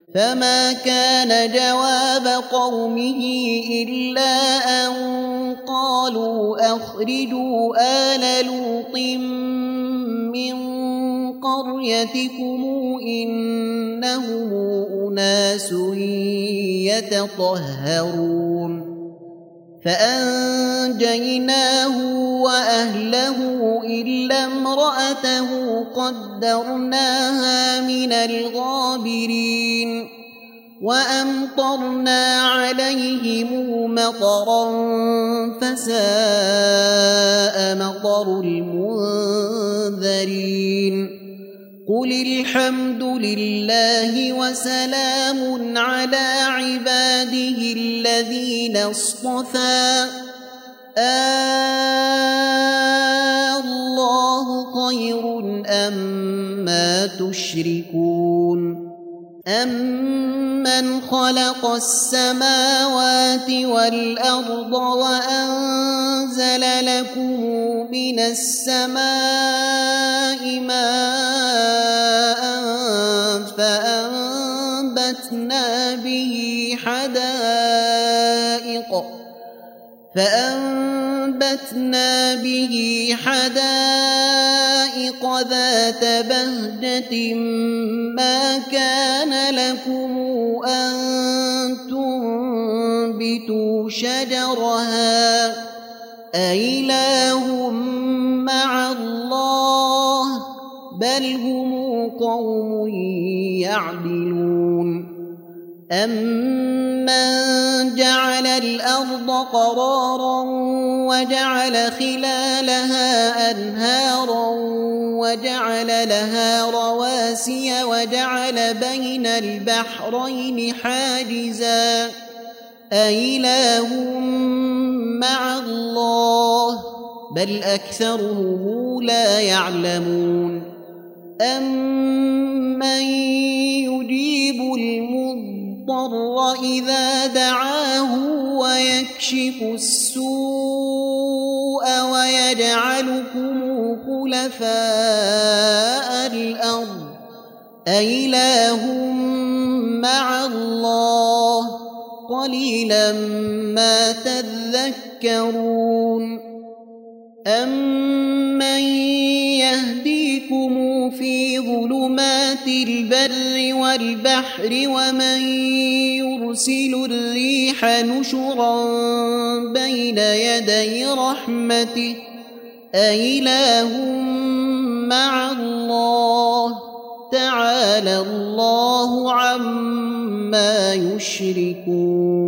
فما كان جواب قومه إلا أن قالوا أخرجوا آل لوط من قريتكم إنهم أناس يتطهرون فأنجيناه وأهله إلا امرأته قدرناها من الغابرين وأمطرنا عليهم مطرا فساء مطر المنذرين قل الحمد لله وسلام على عباده الذين اصطفى الله خير أما تشركون أمن خلق السماوات والأرض وأنزل لكم من السماء ماء فأنبتنا به حدائق ذات بهجة ما كان لكم أن تنبتوا شجرها أإله مع الله بل هم قوم يعدلون أمن جعل الأرض قرارا وجعل خلالها أنهارا وجعل لها رواسي وجعل بين البحرين حاجزا أإله مع الله بل أكثرهم لا يعلمون أمن يجيب المضطر إذا دعاه ويكشف السوء ويجعلكم خلفاء الأرض أإله مع الله قليلا ما تذكرون أمن يهديكم في ظلمات البر والبحر ومن يرسل الريح نشرا بين يدي رحمته أإله مع الله تعالى الله عما يشركون